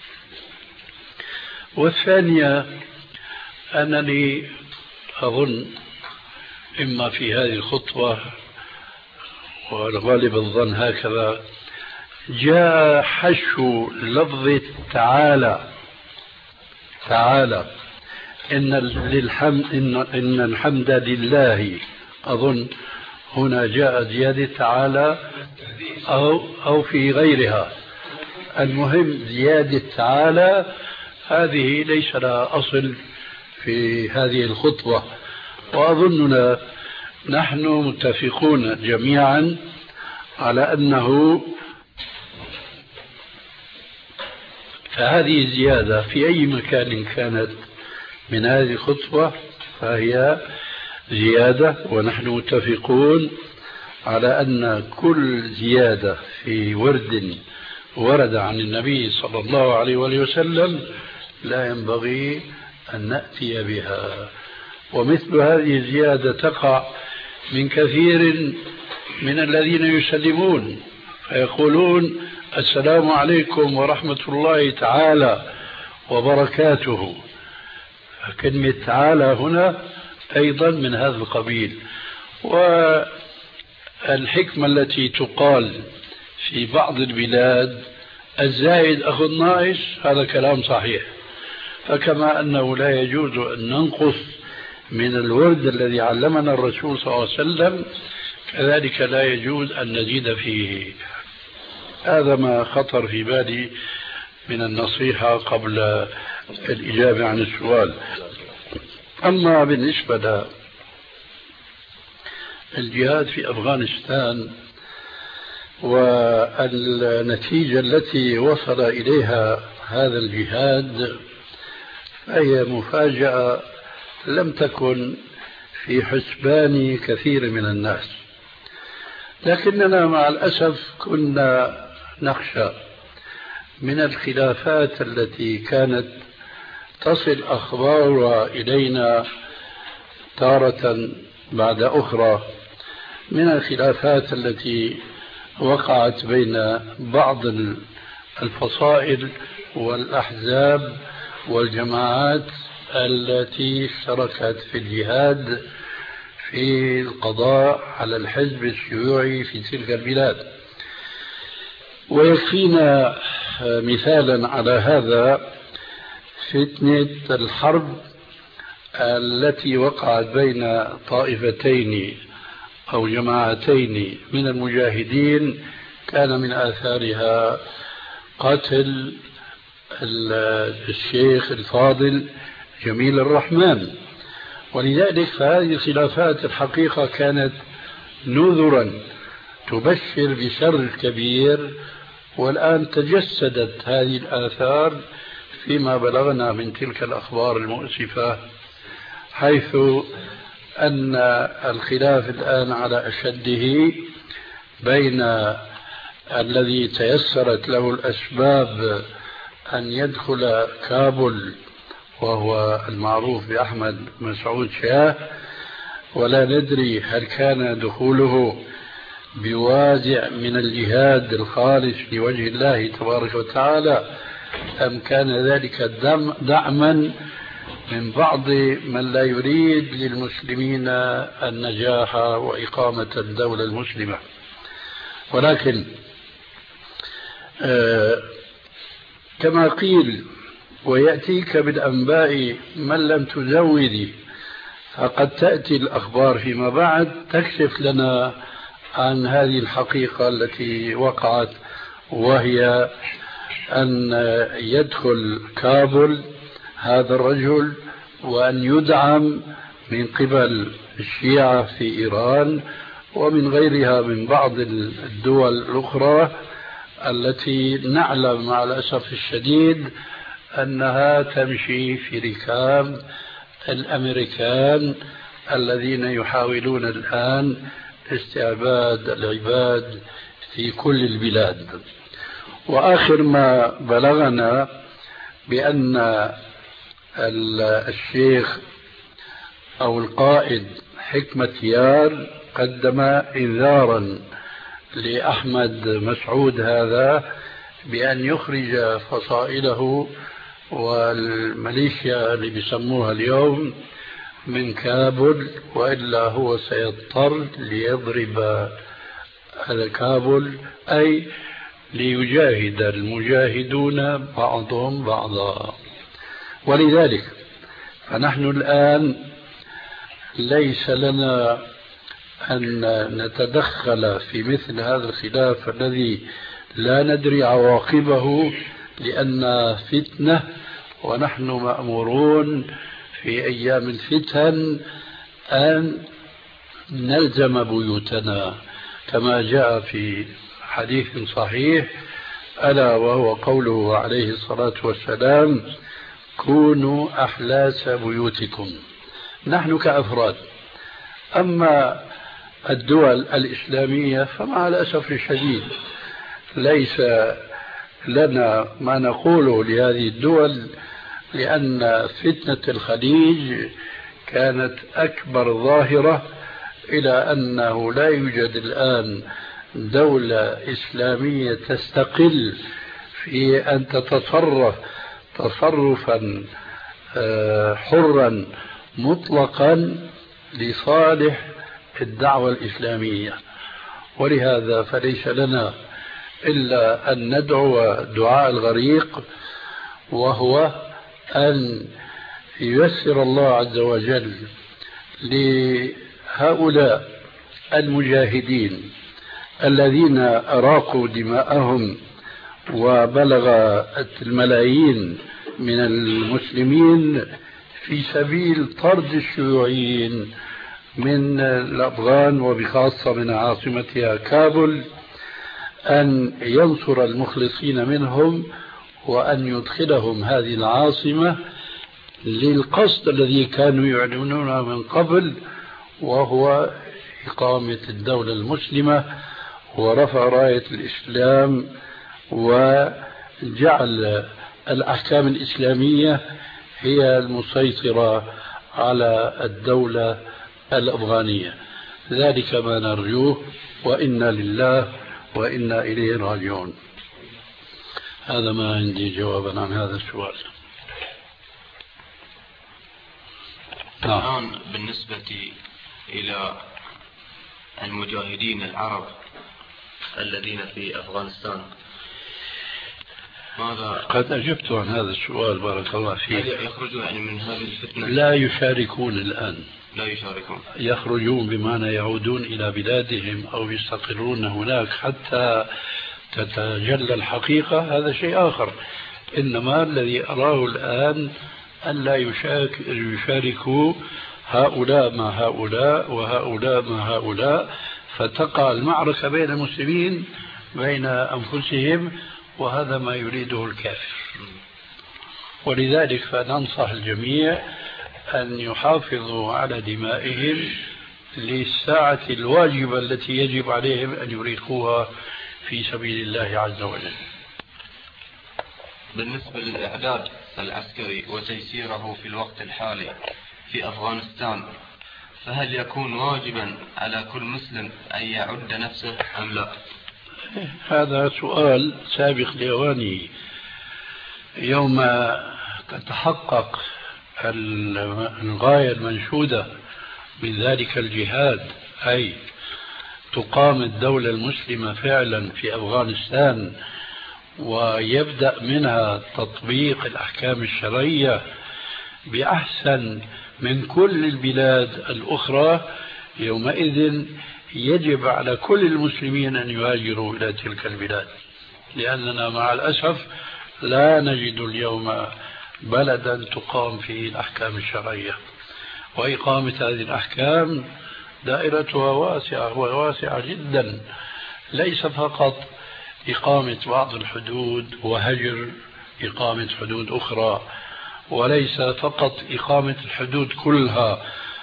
والثانية أنني أظن إما في هذه الخطوة والغالب الظن هكذا جاء حشو لفظ تعالى إن الحمد لله، أظن هنا جاء زيادة تعالى أو في غيرها، المهم زيادة تعالى هذه ليس لها أصل في هذه الخطوة. وأظننا نحن متفقون جميعا على أنه فهذه الزيادة في أي مكان كانت من هذه الخطوة فهي زيادة، ونحن متفقون على أن كل زيادة في ورد عن النبي صلى الله عليه وآله وسلم لا ينبغي أن نأتي بها. ومثل هذه الزيادة تقع من كثير من الذين يسلمون فيقولون السلام عليكم ورحمة الله تعالى وبركاته، كلمة تعالى هنا أيضا من هذا القبيل. والحكمة التي تقال في بعض البلاد الزائد أخو الناقص هذا كلام صحيح، فكما أنه لا يجوز أن ننقص من الورد الذي علمنا الرسول صلى الله عليه وسلم كذلك لا يجوز أن نزيد فيه. هذا ما خطر في بالي من النصيحة قبل الإجابة عن السؤال. أما بالنسبة للجهاد في أفغانستان والنتيجة التي وصل إليها هذا الجهاد فهي مفاجأة لم تكن في حسبان كثير من الناس، لكننا مع الأسف كنا نخشى من الخلافات التي كانت تصل أخبارها إلينا تارة بعد أخرى، من الخلافات التي وقعت بين بعض الفصائل والأحزاب والجماعات التي اشتركت في الجهاد في القضاء على الحزب الشيوعي في تلك البلاد. ويكفينا مثالا على هذا فتنة الحرب التي وقعت بين طائفتين أو جماعتين من المجاهدين، كان من آثارها قتل الشيخ الفاضل جميل الرحمن. ولذلك فهذه الخلافات الحقيقة كانت نذرا تبشر بشر كبير، والآن تجسدت هذه الآثار فيما بلغنا من تلك الأخبار المؤسفة، حيث أن الخلاف الآن على أشده بين الذي تيسرت له الأسباب أن يدخل كابل وهو المعروف بأحمد مسعود شاه، ولا ندري هل كان دخوله بوازع من الجهاد الخالص لوجه الله تبارك وتعالى أم كان ذلك دعما من بعض من لا يريد للمسلمين النجاح وإقامة الدولة المسلمة. ولكن كما قيل ويأتيك بالأنباء من لم تزودي، فقد تأتي الأخبار فيما بعد تكشف لنا عن هذه الحقيقة التي وقعت، وهي أن يدخل كابل هذا الرجل وأن يدعم من قبل الشيعة في إيران ومن غيرها من بعض الدول الأخرى التي نعلم مع الأسف الشديد أنها تمشي في ركاب الأمريكان الذين يحاولون الآن استعباد العباد في كل البلاد. وآخر ما بلغنا بأن الشيخ أو القائد حكمة يار قدم إنذارا لأحمد مسعود هذا بأن يخرج فصائله والميليشيا اللي بيسموها اليوم من كابل، وإلا هو سيضطر ليضرب كابل، أي ليجاهد المجاهدون بعضهم بعضا. ولذلك فنحن الآن ليس لنا أن نتدخل في مثل هذا الخلاف الذي لا ندري عواقبه، لأن فتنة ونحن مأمورون في أيام الفتن أن نلزم بيوتنا كما جاء في حديث صحيح، ألا وهو قوله عليه الصلاة والسلام: كونوا أحلاس بيوتكم. نحن كأفراد. أما الدول الإسلامية فمع الأسف الشديد ليس لنا ما نقوله لهذه الدول، لأن فتنة الخليج كانت أكبر ظاهرة، إلى أنه لا يوجد الآن دولة إسلامية تستقل في أن تتصرف تصرفا حرا مطلقا لصالح الدعوة الإسلامية. ولهذا فليس لنا إلا أن ندعو دعاء الغريق، وهو أن ييسر الله عز وجل لهؤلاء المجاهدين الذين أراقوا دماءهم وبلغ الملايين من المسلمين في سبيل طرد الشيوعيين من الأفغان وبخاصة من عاصمتها كابل، أن ينصر المخلصين منهم وأن يدخلهم هذه العاصمة للقصد الذي كانوا يعلنونه من قبل، وهو إقامة الدولة المسلمة ورفع راية الإسلام وجعل الأحكام الإسلامية هي المسيطرة على الدولة الأفغانية. ذلك ما نرجوه، وإنا لله وإنا إليه راجعون. هذا ما عندي جوابا عن هذا السؤال. الآن بالنسبة إلى المجاهدين العرب الذين في أفغانستان، ماذا قد أجبت عن هذا السؤال بارك الله فيك. هل يخرجون يعني من هذه الفتنة؟ لا يشاركون الآن. لا يشاركون. يخرجون بمعنى يعودون إلى بلادهم أو يستقرون هناك حتى تتجلى الحقيقة، هذا شيء آخر. إنما الذي أراه الآن أن لا يشاركوا هؤلاء مع هؤلاء وهؤلاء مع هؤلاء، فتقع المعركة بين المسلمين بين أنفسهم، وهذا ما يريده الكافر. ولذلك فننصح الجميع أن يحافظوا على دمائهم للساعة الواجبة التي يجب عليهم أن يريقوها في سبيل الله عز وجل. بالنسبة للإعداد العسكري وتيسيره في الوقت الحالي في أفغانستان، فهل يكون واجبا على كل مسلم أن يعد نفسه أم لا؟ هذا سؤال سابق لأوانه. يوم تتحقق الغاية المنشودة من ذلك الجهاد، أي تقام الدولة المسلمة فعلا في أفغانستان ويبدأ منها تطبيق الأحكام الشرعية بأحسن من كل البلاد الأخرى، يومئذ يجب على كل المسلمين أن يهاجروا إلى تلك البلاد، لأننا مع الأسف لا نجد اليوم بلدا تقام فيه الأحكام الشرعية. وإقامة هذه الأحكام دائرتها واسعة وواسعة جدا، ليس فقط إقامة بعض الحدود وهجر إقامة حدود أخرى، وليس فقط إقامة الحدود كلها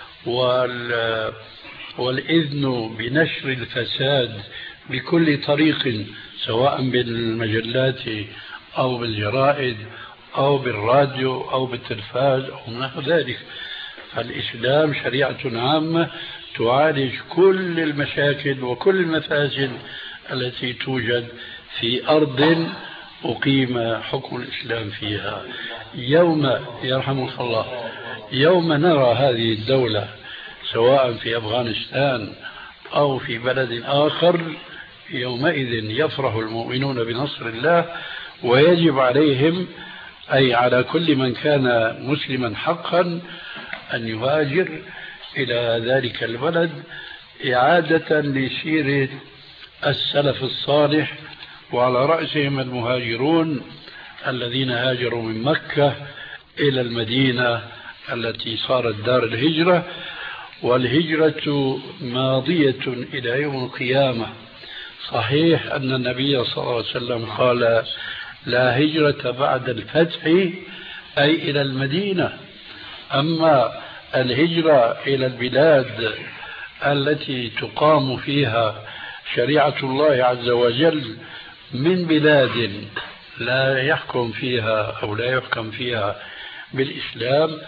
والإذن بنشر الفساد بكل طريق، سواء بالمجلات أو بالجرائد أو بالراديو أو بالتلفاز أو نحو ذلك. فالإسلام شريعة عامة تعالج كل المشاكل وكل المفاسد التي توجد في أرض أقيم حكم الإسلام فيها. يوم يرحمك الله، يوم نرى هذه الدولة سواء في أفغانستان أو في بلد آخر، يومئذ يفرح المؤمنون بنصر الله، ويجب عليهم أي على كل من كان مسلما حقا أن يهاجر إلى ذلك البلد إعادة لسيرة السلف الصالح، وعلى رأسهم المهاجرون الذين هاجروا من مكة إلى المدينة التي صارت دار الهجرة. والهجرة ماضية إلى يوم القيامة. صحيح أن النبي صلى الله عليه وسلم قال لا هجرة بعد الفتح، أي إلى المدينة. أما الهجرة إلى البلاد التي تقام فيها شريعة الله عز وجل من بلاد لا يحكم فيها أو لا يحكم فيها بالإسلام،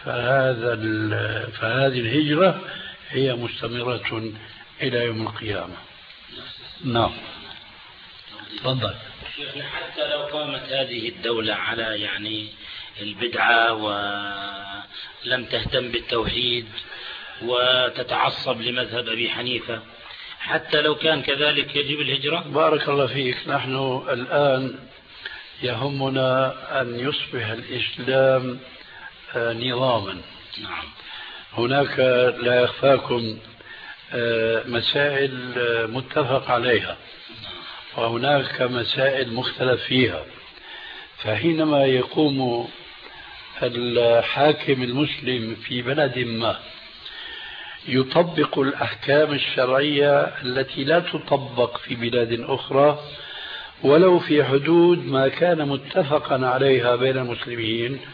فهذه الهجرة هي مستمرة إلى يوم القيامة. نعم، تفضل. حتى لو قامت هذه الدولة على يعني البدعة ولم تهتم بالتوحيد وتتعصب لمذهب أبي حنيفة، حتى لو كان كذلك يجب الهجرة؟ بارك الله فيك. نحن الآن يهمنا أن يصبح الإسلام نظاما. نعم. هناك لا يخفاكم مسائل متفق عليها، وهناك مسائل مختلف فيها. فحينما يقوم الحاكم المسلم في بلد ما يطبق الأحكام الشرعية التي لا تطبق في بلاد أخرى، ولو في حدود ما كان متفقا عليها بين المسلمين،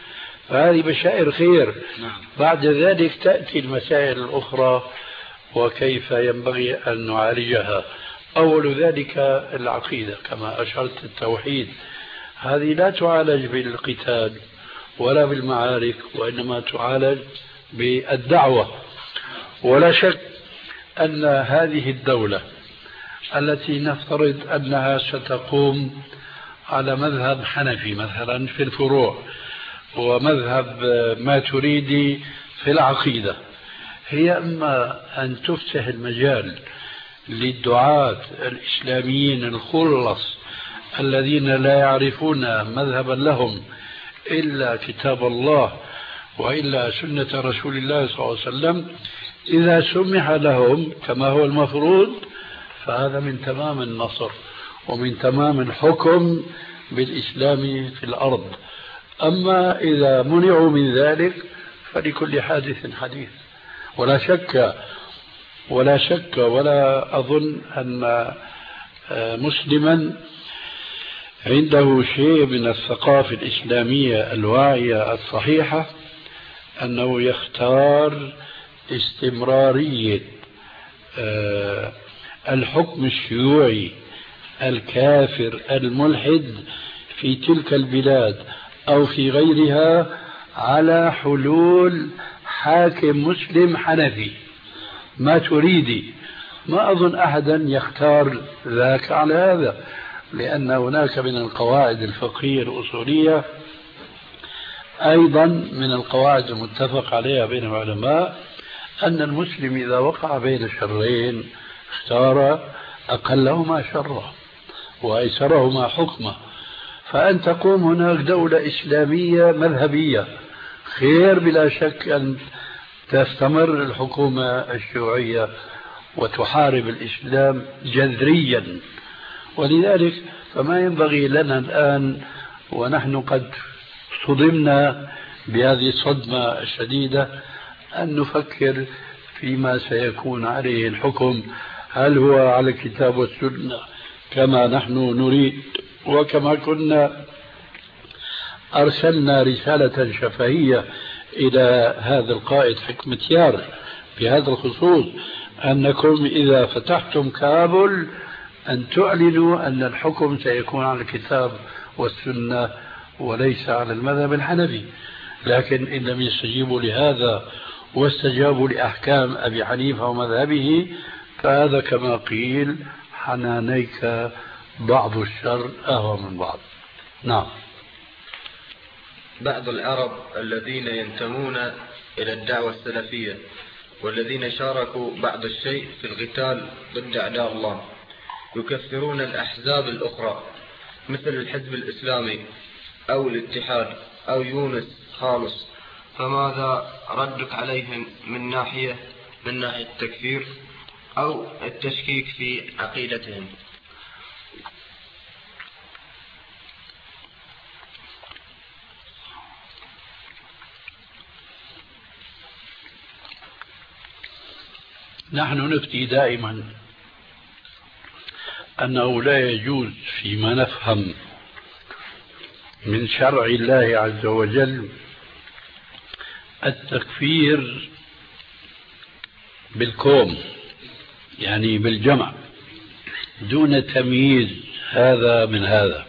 فهذه بشائر خير. نعم. بعد ذلك تأتي المسائل الأخرى وكيف ينبغي أن نعالجها. أول ذلك العقيدة كما أشرت، التوحيد، هذه لا تعالج بالقتال ولا بالمعارك، وإنما تعالج بالدعوة. ولا شك أن هذه الدولة التي نفترض أنها ستقوم على مذهب حنفي مثلا في الفروع، ومذهب ماتريدي في العقيدة، هي أما أن تفتح المجال للدعاة الإسلاميين الخلص الذين لا يعرفون مذهبا لهم إلا كتاب الله وإلا سنة رسول الله صلى الله عليه وسلم، إذا سمح لهم كما هو المفروض فهذا من تمام النصر ومن تمام الحكم بالإسلام في الأرض. أما إذا منعوا من ذلك فلكل حادث حديث. ولا شك ولا أظن أن مسلما عنده شيء من الثقافة الإسلامية الواعية الصحيحة أنه يختار استمرارية الحكم الشيوعي الكافر الملحد في تلك البلاد أو في غيرها على حلول حاكم مسلم حنفي ما تريدي. ما أظن أحدا يختار ذاك على هذا، لأن هناك من القواعد الفقهية الأصولية أيضا من القواعد المتفق عليها بين العلماء أن المسلم إذا وقع بين شرين اختار أقلهما شرا وأيسرهما حكما. فأن تقوم هناك دولة إسلامية مذهبية خير بلا شك أن تستمر الحكومة الشيوعية وتحارب الإسلام جذريا. ولذلك فما ينبغي لنا الآن ونحن قد صدمنا بهذه الصدمة الشديدة أن نفكر فيما سيكون عليه الحكم، هل هو على الكتاب والسنة كما نحن نريد وكما كنا أرسلنا رسالة شفهية إلى هذا القائد حكمة يار بهذا الخصوص أنكم إذا فتحتم كابل أن تعلنوا أن الحكم سيكون على الكتاب والسنة وليس على المذهب الحنفي. لكن إن لم يستجيبوا لهذا واستجابوا لأحكام أبي حنيفة ومذهبه فهذا كما قيل حنانيك بعض الشر أهوى من بعض. نعم. بعض العرب الذين ينتمون إلى الدعوة السلفية والذين شاركوا بعض الشيء في القتال ضد أعداء الله يكفرون الأحزاب الأخرى مثل الحزب الإسلامي أو الاتحاد أو يونس خالص، فماذا ردك عليهم من ناحية التكفير أو التشكيك في عقيدتهم؟ نحن نفتي دائما أنه لا يجوز فيما نفهم من شرع الله عز وجل التكفير بالكوم، يعني بالجمع دون تمييز هذا من هذا.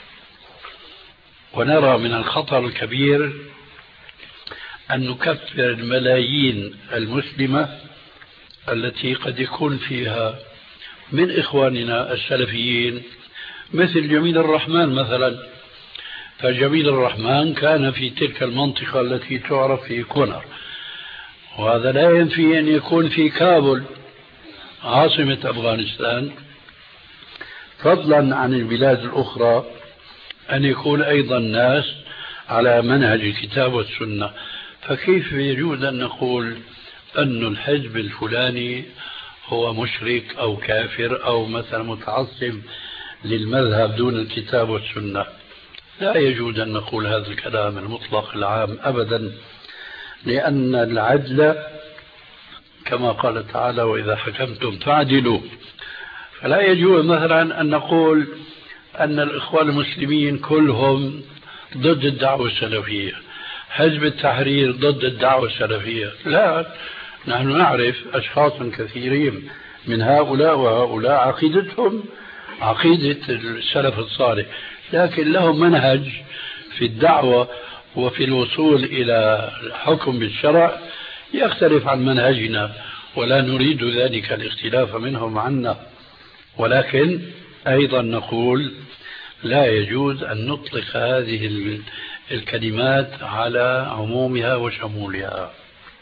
ونرى من الخطر الكبير أن نكفر الملايين المسلمة التي قد يكون فيها من إخواننا السلفيين مثل جميل الرحمن مثلا. فجميل الرحمن كان في تلك المنطقة التي تعرف في كونر، وهذا لا ينفي أن يكون في كابل عاصمة أفغانستان، فضلا عن البلاد الأخرى أن يكون أيضا ناس على منهج الكتاب والسنة. فكيف يجوز أن نقول أن الحزب الفلاني هو مشرك أو كافر أو مثلا متعصب للمذهب دون الكتاب والسنة؟ لا يجوز أن نقول هذا الكلام المطلق العام أبدا، لأن العدل كما قال تعالى وإذا حكمتم فاعدلوا. فلا يجوز مثلا أن نقول أن الإخوان المسلمين كلهم ضد الدعوة السلفية. حزب التحرير ضد الدعوة السلفية. لا، نحن نعرف أشخاصا كثيرين من هؤلاء وهؤلاء عقيدتهم عقيدة السلف الصالح، لكن لهم منهج في الدعوة وفي الوصول إلى الحكم بالشرع يختلف عن منهجنا، ولا نريد ذلك الاختلاف منهم عنا، ولكن أيضا نقول لا يجوز أن نطلق هذه الكلمات على عمومها وشمولها.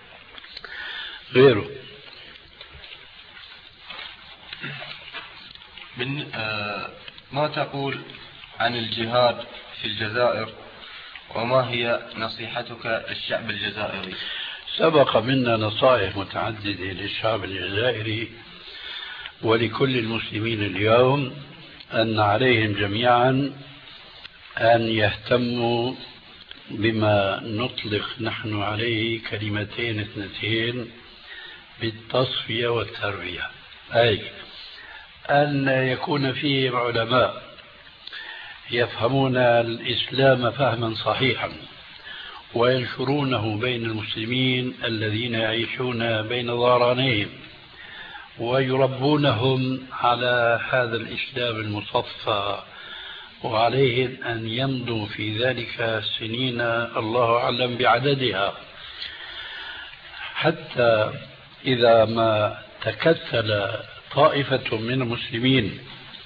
غيره ما تقول عن الجهاد في الجزائر، وما هي نصيحتك للشعب الجزائري؟ سبق منا نصائح متعددة للشعب الجزائري ولكل المسلمين اليوم أن عليهم جميعا أن يهتموا بما نطلق نحن عليه كلمتين اثنتين بالتصفية والتربية، أي أن يكون فيهم علماء يفهمون الإسلام فهما صحيحا وينشرونه بين المسلمين الذين يعيشون بين ظهرانيهم، ويربونهم على هذا الإسلام المصفى، وعليهم أن يمضوا في ذلك سنين الله أعلم بعددها، حتى إذا ما تكتل طائفة من المسلمين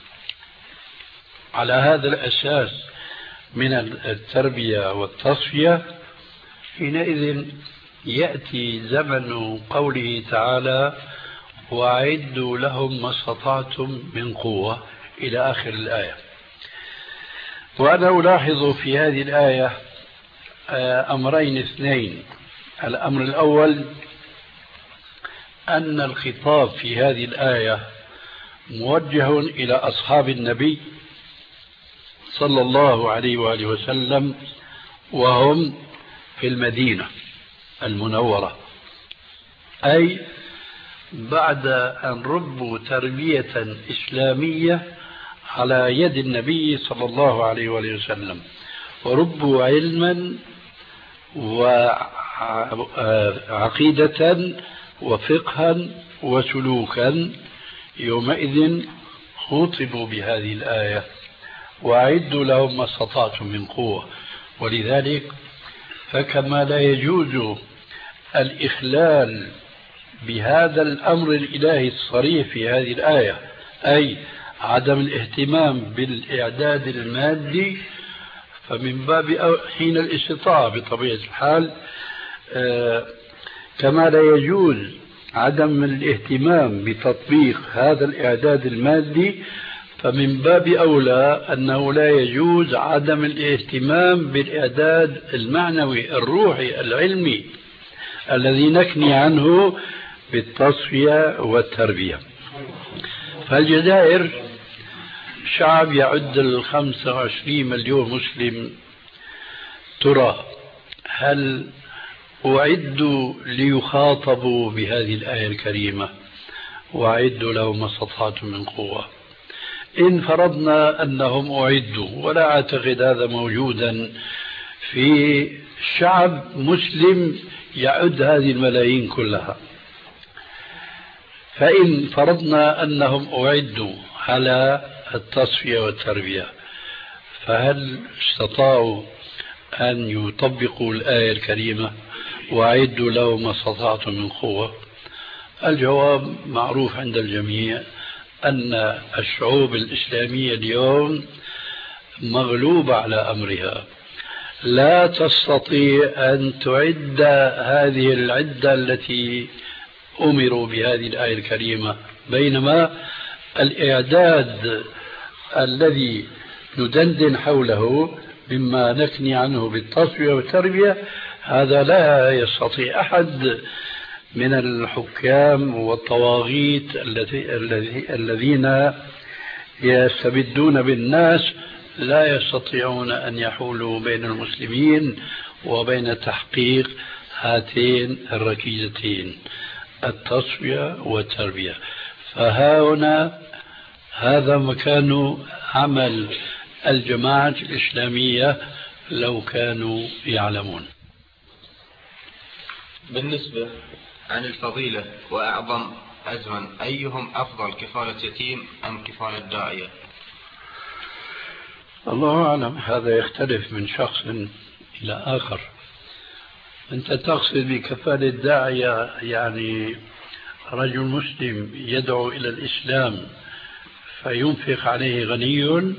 على هذا الأساس من التربية والتصفية، حينئذ يأتي زمن قوله تعالى وأعدوا لهم ما استطعتم من قوة إلى آخر الآية. وأنا ألاحظ في هذه الآية أمرين اثنين. الأمر الأول أن الخطاب في هذه الآية موجه إلى أصحاب النبي صلى الله عليه وآله وسلم وهم في المدينة المنورة، أي بعد أن ربوا تربية إسلامية على يد النبي صلى الله عليه وآله وسلم، وربوا علما وعقيدة وفقها وسلوكا، يومئذ خاطبوا بهذه الآية وأعدوا لهم ما استطعتم من قوة. ولذلك فكما لا يجوز الإخلال بهذا الأمر الإلهي الصريح في هذه الآية، أي عدم الاهتمام بالإعداد المادي، فمن باب حين الاستطاعة بطبيعة الحال، كما لا يجوز عدم الاهتمام بتطبيق هذا الإعداد المادي، فمن باب أولى أنه لا يجوز عدم الاهتمام بالإعداد المعنوي الروحي العلمي الذي نكني عنه بالتصفية والتربية. فالجزائر شعب يعد 25 مليون مسلم، ترى هل أعدوا ليخاطبوا بهذه الآية الكريمة وأعدوا لهم ما استطعتم من قوة؟ إن فرضنا أنهم أعدوا، ولا أعتقد هذا موجودا في شعب مسلم يعد هذه الملايين كلها، فإن فرضنا أنهم أعدوا على التصفية والتربية، فهل استطاعوا أن يطبقوا الآية الكريمة وأعدوا لهم ما استطعتم من قوة؟ الجواب معروف عند الجميع أن الشعوب الإسلامية اليوم مغلوبة على أمرها، لا تستطيع أن تعد هذه العدة التي أمروا بهذه الآية الكريمة، بينما الإعداد الذي ندندن حوله مما نكني عنه بالتصفية والتربية، هذا لا يستطيع أحد من الحكام والطواغيت الذين يستبدون بالناس، لا يستطيعون أن يحولوا بين المسلمين وبين تحقيق هاتين الركيزتين، التصفية والتربية. فهنا هذا مكان عمل الجماعة الإسلامية لو كانوا يعلمون. بالنسبة عن الفضيلة وأعظم أجرا أيهم أفضل، كفالة يتيم أم كفالة داعية؟ الله أعلم، هذا يختلف من شخص إلى آخر. أنت تقصد بكفالة داعية يعني رجل مسلم يدعو إلى الإسلام فينفق عليه غني،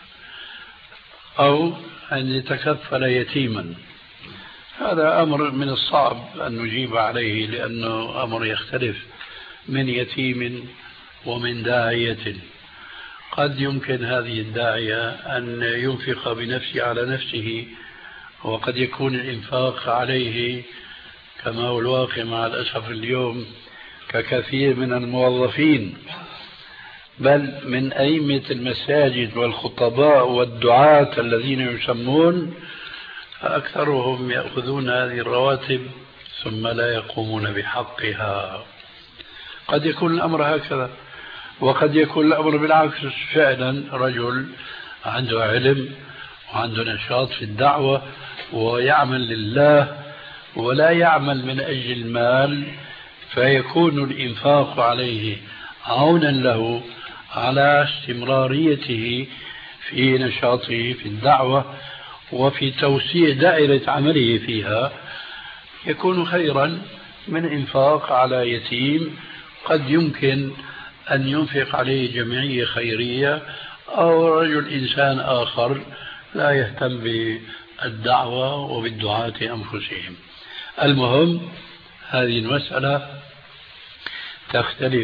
أو أن يتكفل يتيما؟ هذا أمر من الصعب أن نجيب عليه، لأنه أمر يختلف من يتيم ومن داعية. قد يمكن هذه الداعية أن ينفق بنفسه على نفسه، وقد يكون الإنفاق عليه كما هو الواقع مع الأسف اليوم ككثير من الموظفين، بل من أئمة المساجد والخطباء والدعاة الذين يسمون، فأكثرهم يأخذون هذه الرواتب ثم لا يقومون بحقها. قد يكون الأمر هكذا، وقد يكون الأمر بالعكس، فعلا رجل عنده علم وعنده نشاط في الدعوة ويعمل لله ولا يعمل من أجل المال، فيكون الإنفاق عليه عونا له على استمراريته في نشاطه في الدعوة وفي توسيع دائرة عمله فيها، يكون خيرا من إنفاق على يتيم قد يمكن أن ينفق عليه جمعية خيرية أو رجل إنسان آخر لا يهتم بالدعوة وبالدعاة أنفسهم. المهم هذه المسألة تختلف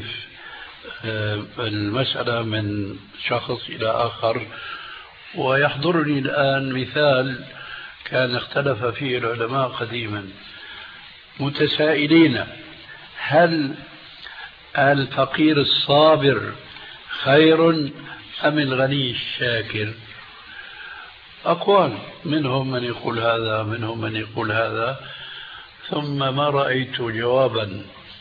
المسألة من شخص إلى آخر. ويحضرني الآن مثال كان اختلف فيه العلماء قديما، متسائلين: هل الفقير الصابر خير أم الغني الشاكر؟ أقوال، منهم من يقول هذا منهم من يقول هذا، ثم ما رأيت جوابا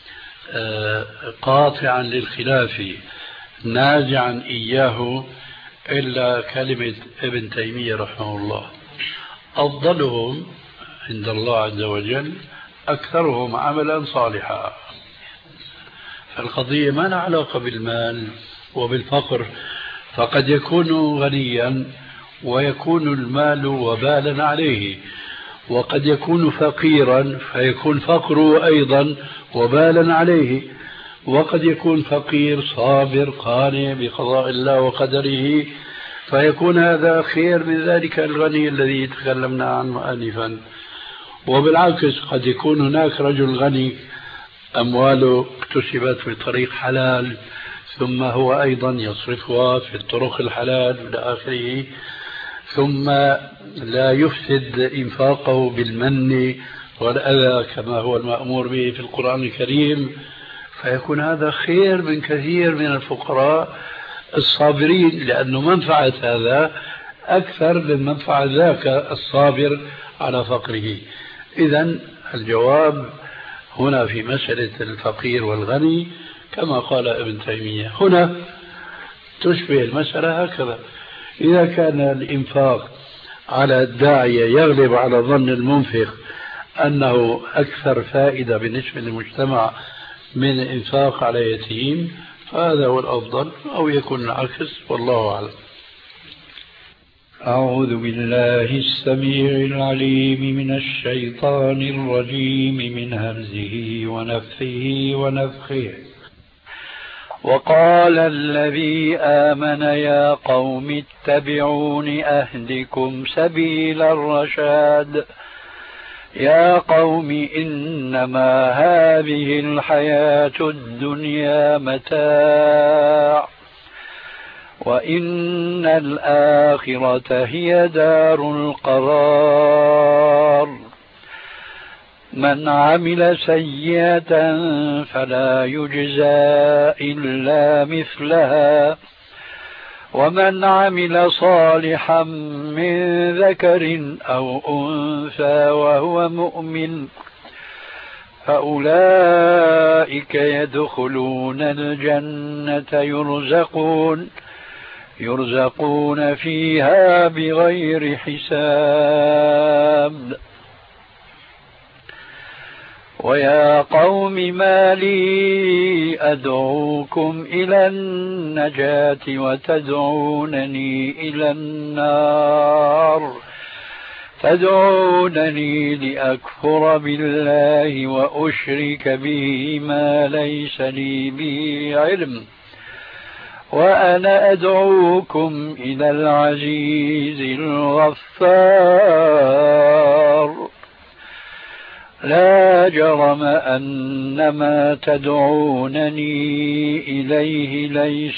قاطعا للخلاف نازعا إياه إلا كلمة ابن تيمية رحمه الله: أفضلهم عند الله عز وجل أكثرهم عملا صالحا. فالقضية ما لها علاقة بالمال وبالفقر، فقد يكون غنيا ويكون المال وبالا عليه، وقد يكون فقيرا فيكون فقره أيضا وبالا عليه، وقد يكون فقير صابر قانع بقضاء الله وقدره فيكون هذا خير من ذلك الغني الذي تكلمنا عنه آنفا. وبالعكس قد يكون هناك رجل غني أمواله اكتسبت في طريق حلال ثم هو أيضا يصرفها في الطرق الحلال إلى آخره، ثم لا يفسد إنفاقه بالمن والأذى كما هو المأمور به في القرآن الكريم، فيكون هذا خير من كثير من الفقراء الصابرين، لأن منفعة هذا أكثر من منفعة ذاك الصابر على فقره. إذن الجواب هنا في مسألة الفقير والغني كما قال ابن تيمية. هنا تشبه المسألة هكذا: إذا كان الإنفاق على الداعية يغلب على ظن المنفق أنه أكثر فائدة بالنسبة للمجتمع من الإنفاق على يتيم، فهذا هو الأفضل، أو يكون العكس، والله أعلم. أعوذ بالله السميع العليم من الشيطان الرجيم من همزه ونفثه ونفخه. وقال الذي آمن يا قوم اتبعون أهدكم سبيل الرشاد. يا قوم إنما هذه الحياة الدنيا متاع وإن الآخرة هي دار القرار. من عمل سيئة فلا يجزى إلا مثلها ومن عمل صالحا من ذكر أو أنثى وهو مؤمن فأولئك يدخلون الجنة يرزقون فيها بغير حساب. ويا قوم ما لي أدعوكم إلى النجاة وتدعونني إلى النار تدعونني لأكفر بالله وأشرك به ما ليس لي به علم وأنا أدعوكم إلى العزيز الغفار لا جرم أن ما تدعونني إليه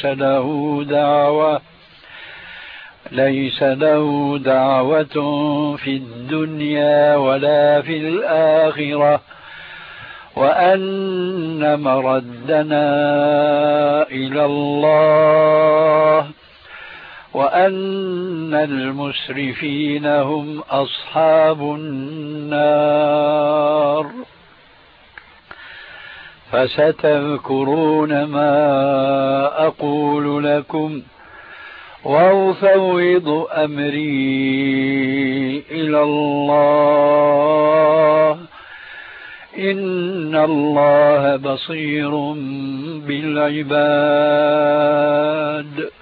ليس له دعوة في الدنيا ولا في الآخرة وأن مردنا إلى الله وأن المسرفين هم أصحاب النار فستذكرون ما أقول لكم وأفوض أمري إلى الله إن الله بصير بالعباد